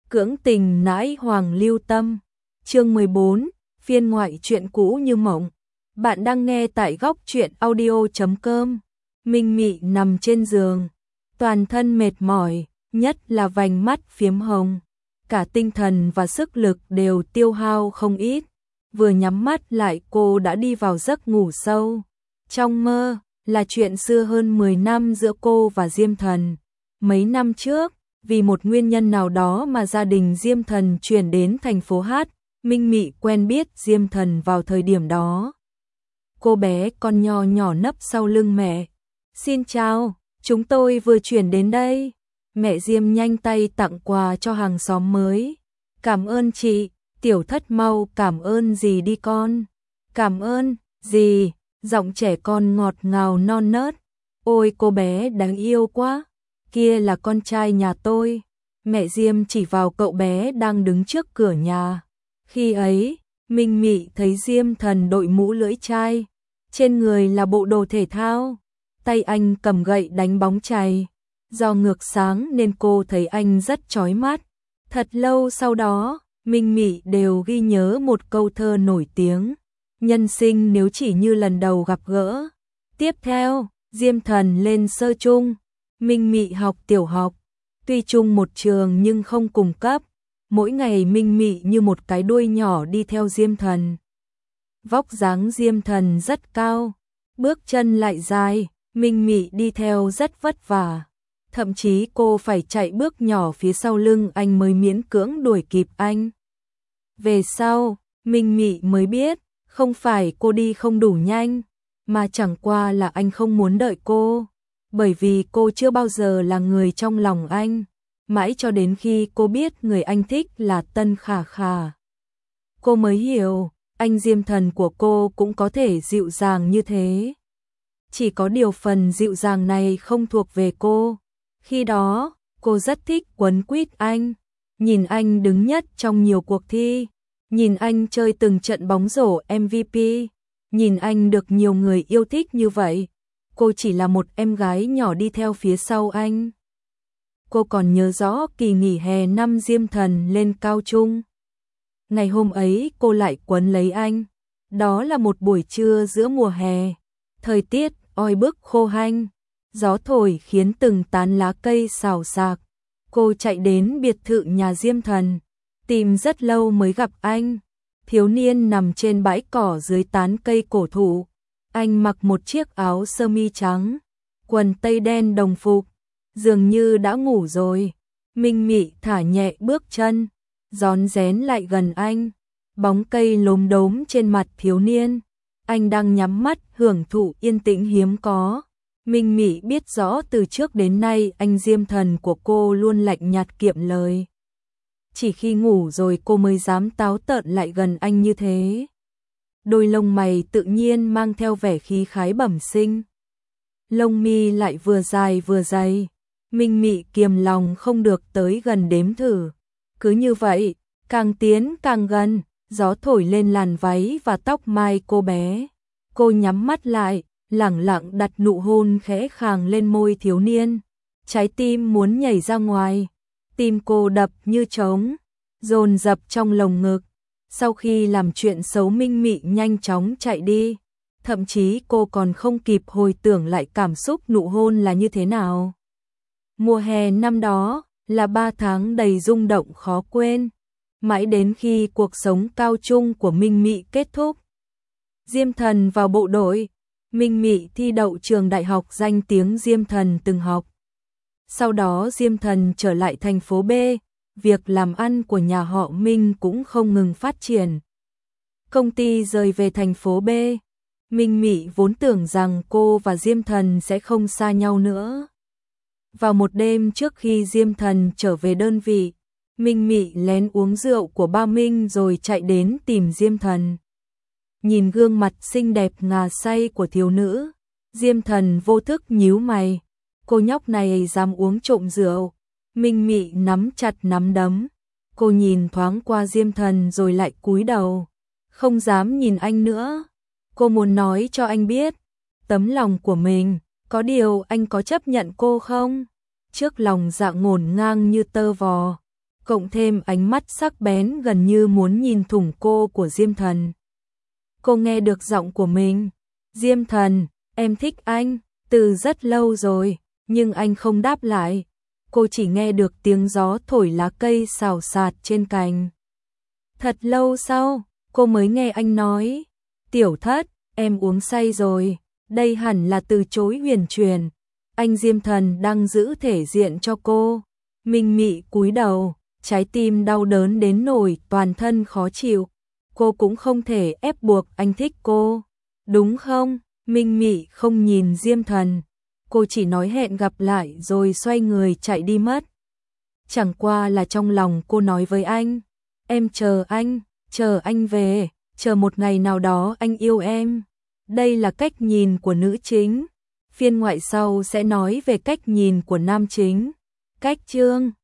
Cưỡng tình nãi hoàng lưu tâm. Chương 14, phiên ngoại truyện cũ như mộng. Bạn đang nghe tại góc truyện audio.com. Minh Mị nằm trên giường, toàn thân mệt mỏi, nhất là vành mắt phiếm hồng. Cả tinh thần và sức lực đều tiêu hao không ít. Vừa nhắm mắt lại cô đã đi vào giấc ngủ sâu. Trong mơ là chuyện xưa hơn 10 năm giữa cô và Diêm Thần. Mấy năm trước, vì một nguyên nhân nào đó mà gia đình Diêm Thần chuyển đến thành phố Hát, Minh Mị quen biết Diêm Thần vào thời điểm đó. Cô bé con nho nhỏ nấp sau lưng mẹ. Xin chào, chúng tôi vừa chuyển đến đây. Mẹ Diêm nhanh tay tặng quà cho hàng xóm mới. Cảm ơn chị, tiểu thất mau cảm ơn dì đi con. Cảm ơn, dì, giọng trẻ con ngọt ngào non nớt. Ôi cô bé đáng yêu quá, kia là con trai nhà tôi. Mẹ Diêm chỉ vào cậu bé đang đứng trước cửa nhà. Khi ấy, Minh Mị thấy Diêm Thần đội mũ lưỡi chai, trên người là bộ đồ thể thao, tay anh cầm gậy đánh bóng chày. Do ngược sáng nên cô thấy anh rất chói mắt. Thật lâu sau đó, Minh Mị đều ghi nhớ một câu thơ nổi tiếng. Nhân sinh nếu chỉ như lần đầu gặp gỡ. Tiếp theo, Diêm Thần lên sơ trung, Minh Mị học tiểu học. Tuy chung một trường nhưng không cùng cấp. Mỗi ngày Minh Mị như một cái đuôi nhỏ đi theo Diêm Thần. Vóc dáng Diêm Thần rất cao, bước chân lại dài, Minh Mị đi theo rất vất vả. Thậm chí cô phải chạy bước nhỏ phía sau lưng anh mới miễn cưỡng đuổi kịp anh. Về sau, Minh Mị mới biết, không phải cô đi không đủ nhanh, mà chẳng qua là anh không muốn đợi cô. Bởi vì cô chưa bao giờ là người trong lòng anh. Mãi cho đến khi cô biết người anh thích là Tân Khả Khả, cô mới hiểu, anh Diêm Thần của cô cũng có thể dịu dàng như thế. Chỉ có điều phần dịu dàng này không thuộc về cô. Khi đó, cô rất thích quấn quýt anh, nhìn anh đứng nhất trong nhiều cuộc thi, nhìn anh chơi từng trận bóng rổ MVP, nhìn anh được nhiều người yêu thích như vậy. Cô chỉ là một em gái nhỏ đi theo phía sau anh. Cô còn nhớ rõ kỳ nghỉ hè năm Diêm Thần lên cao trung. Ngày hôm ấy cô lại quấn lấy anh. Đó là một buổi trưa giữa mùa hè. Thời tiết oi bức khô hanh. Gió thổi khiến từng tán lá cây xào xạc. Cô chạy đến biệt thự nhà Diêm Thần. Tìm rất lâu mới gặp anh. Thiếu niên nằm trên bãi cỏ dưới tán cây cổ thụ. Anh mặc một chiếc áo sơ mi trắng, quần tây đen đồng phục, dường như đã ngủ rồi. Minh Mị thả nhẹ bước chân, rón rén lại gần anh. Bóng cây lốm đốm trên mặt thiếu niên. Anh đang nhắm mắt hưởng thụ yên tĩnh hiếm có. Minh Mị biết rõ từ trước đến nay anh Diêm Thần của cô luôn lạnh nhạt kiệm lời. Chỉ khi ngủ rồi cô mới dám táo tợn lại gần anh như thế. Đôi lông mày tự nhiên mang theo vẻ khí khái bẩm sinh. Lông mi lại vừa dài vừa dày. Minh Mị kiềm lòng không được tới gần đếm thử. Cứ như vậy, càng tiến càng gần, gió thổi lên làn váy và tóc mai cô bé. Cô nhắm mắt lại, lẳng lặng đặt nụ hôn khẽ khàng lên môi thiếu niên. Trái tim muốn nhảy ra ngoài. Tim cô đập như trống, dồn dập trong lồng ngực. Sau khi làm chuyện xấu Minh Mị nhanh chóng chạy đi. Thậm chí cô còn không kịp hồi tưởng lại cảm xúc nụ hôn là như thế nào. Mùa hè năm đó là 3 tháng đầy rung động khó quên. Mãi đến khi cuộc sống cao trung của Minh Mị kết thúc. Diêm Thần vào bộ đội. Minh Mị thi đậu trường đại học danh tiếng Diêm Thần từng học. Sau đó Diêm Thần trở lại thành phố B. Việc làm ăn của nhà họ Minh cũng không ngừng phát triển. Công ty rời về thành phố B. Minh Mị vốn tưởng rằng cô và Diêm Thần sẽ không xa nhau nữa. Vào một đêm trước khi Diêm Thần trở về đơn vị, Minh Mị lén uống rượu của ba Minh rồi chạy đến tìm Diêm Thần. Nhìn gương mặt xinh đẹp ngà say của thiếu nữ, Diêm Thần vô thức nhíu mày. Cô nhóc này dám uống trộm rượu. Minh Mị nắm chặt nắm đấm. Cô nhìn thoáng qua Diêm Thần rồi lại cúi đầu. Không dám nhìn anh nữa. Cô muốn nói cho anh biết tấm lòng của mình. Có điều anh có chấp nhận cô không? Trước lòng dạ ngổn ngang như tơ vò. cộng thêm ánh mắt sắc bén gần như muốn nhìn thủng cô của Diêm Thần. Cô nghe được giọng của mình. Diêm Thần, em thích anh, từ rất lâu rồi, nhưng anh không đáp lại. Cô chỉ nghe được tiếng gió thổi lá cây xào xạc trên cành. Thật lâu sau, cô mới nghe anh nói, Tiểu Thất, em uống say rồi, đây hẳn là từ chối huyền truyền. Anh Diêm Thần đang giữ thể diện cho cô. Minh Mị cúi đầu, trái tim đau đớn đến nỗi toàn thân khó chịu. Cô cũng không thể ép buộc anh thích cô, đúng không? Minh Mị không nhìn Diêm Thần, cô chỉ nói hẹn gặp lại rồi xoay người chạy đi mất. Chẳng qua là trong lòng cô nói với anh, em chờ anh về, chờ một ngày nào đó anh yêu em. Đây là cách nhìn của nữ chính. Phiên ngoại sau sẽ nói về cách nhìn của nam chính. Cách chương